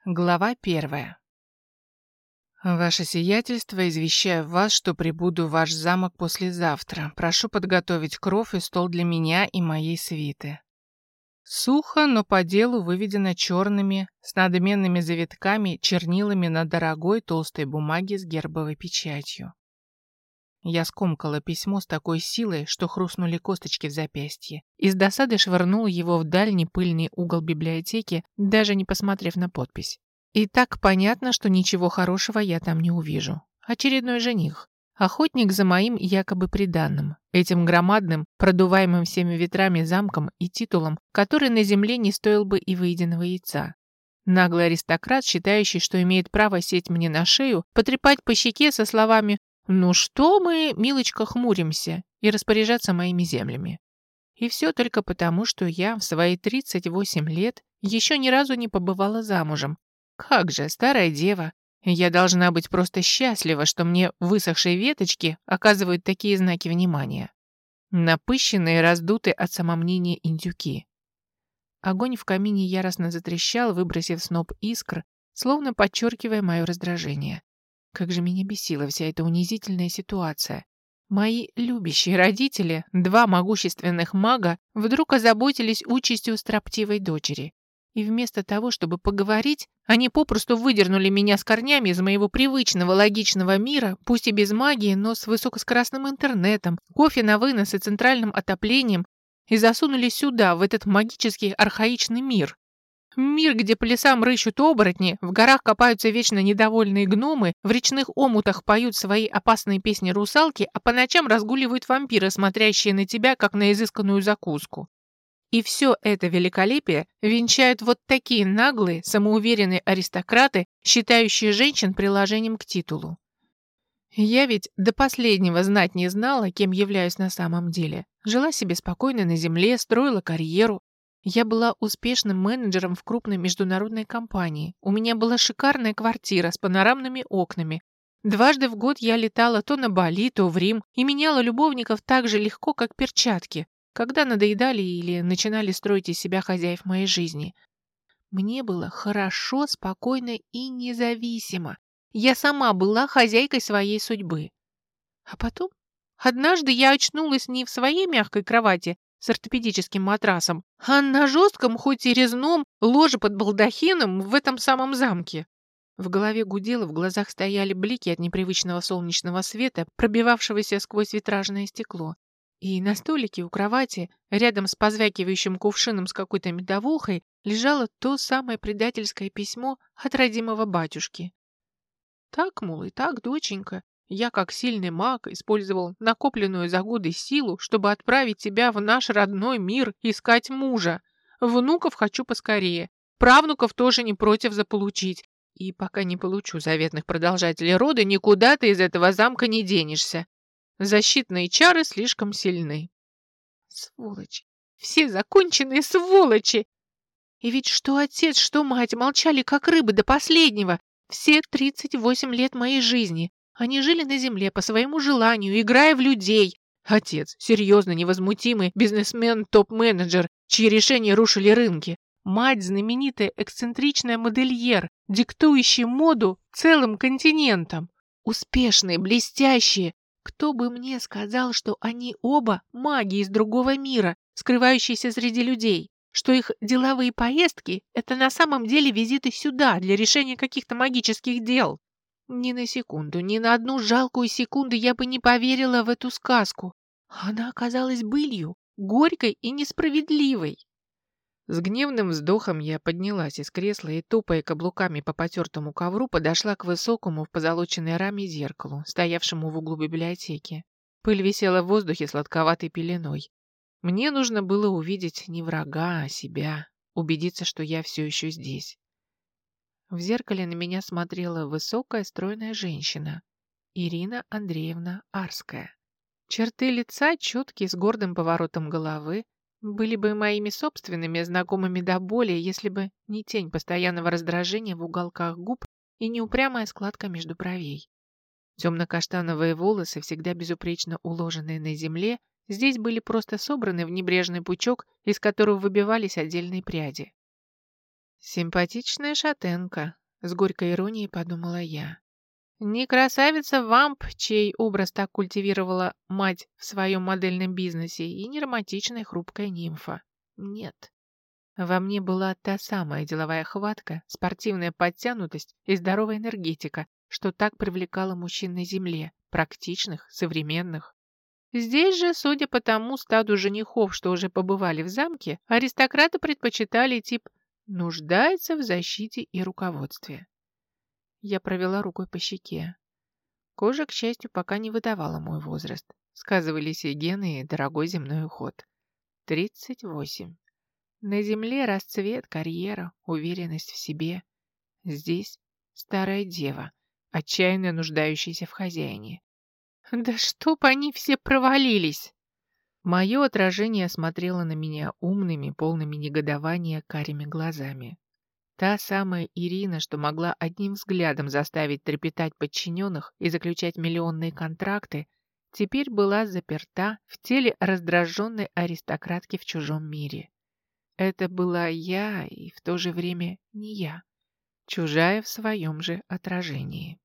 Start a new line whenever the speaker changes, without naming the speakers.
Глава 1. Ваше сиятельство, извещаю вас, что прибуду в ваш замок послезавтра. Прошу подготовить кров и стол для меня и моей свиты. Сухо, но по делу выведено черными, с надменными завитками, чернилами на дорогой толстой бумаге с гербовой печатью. Я скомкала письмо с такой силой, что хрустнули косточки в запястье, и с досады швырнула его в дальний пыльный угол библиотеки, даже не посмотрев на подпись. И так понятно, что ничего хорошего я там не увижу. Очередной жених. Охотник за моим якобы приданным. Этим громадным, продуваемым всеми ветрами замком и титулом, который на земле не стоил бы и выеденного яйца. Наглый аристократ, считающий, что имеет право сесть мне на шею, потрепать по щеке со словами «Ну что мы, милочка, хмуримся» и распоряжаться моими землями. И все только потому, что я в свои 38 лет еще ни разу не побывала замужем. Как же, старая дева, я должна быть просто счастлива, что мне высохшие веточки оказывают такие знаки внимания. Напыщенные, раздутые от самомнения индюки. Огонь в камине яростно затрещал, выбросив сноп искр, словно подчеркивая мое раздражение. Как же меня бесила вся эта унизительная ситуация. Мои любящие родители, два могущественных мага, вдруг озаботились участью строптивой дочери. И вместо того, чтобы поговорить, они попросту выдернули меня с корнями из моего привычного логичного мира, пусть и без магии, но с высокоскоростным интернетом, кофе на вынос и центральным отоплением, и засунули сюда, в этот магический архаичный мир. Мир, где по лесам рыщут оборотни, в горах копаются вечно недовольные гномы, в речных омутах поют свои опасные песни русалки, а по ночам разгуливают вампиры, смотрящие на тебя, как на изысканную закуску. И все это великолепие венчают вот такие наглые, самоуверенные аристократы, считающие женщин приложением к титулу. Я ведь до последнего знать не знала, кем являюсь на самом деле. Жила себе спокойно на земле, строила карьеру. Я была успешным менеджером в крупной международной компании. У меня была шикарная квартира с панорамными окнами. Дважды в год я летала то на Бали, то в Рим и меняла любовников так же легко, как перчатки, когда надоедали или начинали строить из себя хозяев моей жизни. Мне было хорошо, спокойно и независимо. Я сама была хозяйкой своей судьбы. А потом, однажды я очнулась не в своей мягкой кровати с ортопедическим матрасом, а на жестком, хоть и резном, ложе под балдахином в этом самом замке. В голове гудело, в глазах стояли блики от непривычного солнечного света, пробивавшегося сквозь витражное стекло. И на столике у кровати, рядом с позвякивающим кувшином с какой-то медовухой, лежало то самое предательское письмо от родимого батюшки. Так, мол, и так, доченька, я, как сильный маг, использовал накопленную за годы силу, чтобы отправить тебя в наш родной мир искать мужа. Внуков хочу поскорее, правнуков тоже не против заполучить. И пока не получу заветных продолжателей рода, никуда ты из этого замка не денешься. Защитные чары слишком сильны. Сволочи! Все законченные сволочи! И ведь что отец, что мать молчали, как рыбы до последнего. Все 38 лет моей жизни. Они жили на земле по своему желанию, играя в людей. Отец, серьезно невозмутимый бизнесмен, топ-менеджер, чьи решения рушили рынки. Мать, знаменитая эксцентричная модельер, диктующая моду целым континентам. Успешные, блестящие. Кто бы мне сказал, что они оба маги из другого мира, скрывающиеся среди людей? Что их деловые поездки – это на самом деле визиты сюда для решения каких-то магических дел. Ни на секунду, ни на одну жалкую секунду я бы не поверила в эту сказку. Она оказалась былью, горькой и несправедливой. С гневным вздохом я поднялась из кресла и, топая каблуками по потертому ковру, подошла к высокому в позолоченной раме зеркалу, стоявшему в углу библиотеки. Пыль висела в воздухе сладковатой пеленой. Мне нужно было увидеть не врага, а себя, убедиться, что я все еще здесь. В зеркале на меня смотрела высокая, стройная женщина, Ирина Андреевна Арская. Черты лица, четкие, с гордым поворотом головы, были бы моими собственными, знакомыми до боли, если бы не тень постоянного раздражения в уголках губ и не упрямая складка между бровей. Темно-каштановые волосы, всегда безупречно уложенные на земле, здесь были просто собраны в небрежный пучок, из которого выбивались отдельные пряди. Симпатичная шатенка, с горькой иронией подумала я. Не красавица-вамп, чей образ так культивировала мать в своем модельном бизнесе, и не романтичная хрупкая нимфа. Нет. Во мне была та самая деловая хватка, спортивная подтянутость и здоровая энергетика, что так привлекало мужчин на земле, практичных, современных. Здесь же, судя по тому стаду женихов, что уже побывали в замке, аристократы предпочитали тип «нуждается в защите и руководстве». Я провела рукой по щеке. Кожа, к счастью, пока не выдавала мой возраст. Сказывались и гены, и дорогой земной уход. 38. На земле расцвет, карьера, уверенность в себе. Здесь старая дева, отчаянно нуждающаяся в хозяине. Да чтоб они все провалились! Мое отражение смотрело на меня умными, полными негодования карими глазами. Та самая Ирина, что могла одним взглядом заставить трепетать подчиненных и заключать миллионные контракты, теперь была заперта в теле раздраженной аристократки в чужом мире. Это была я и в то же время не я, чужая в своем же отражении.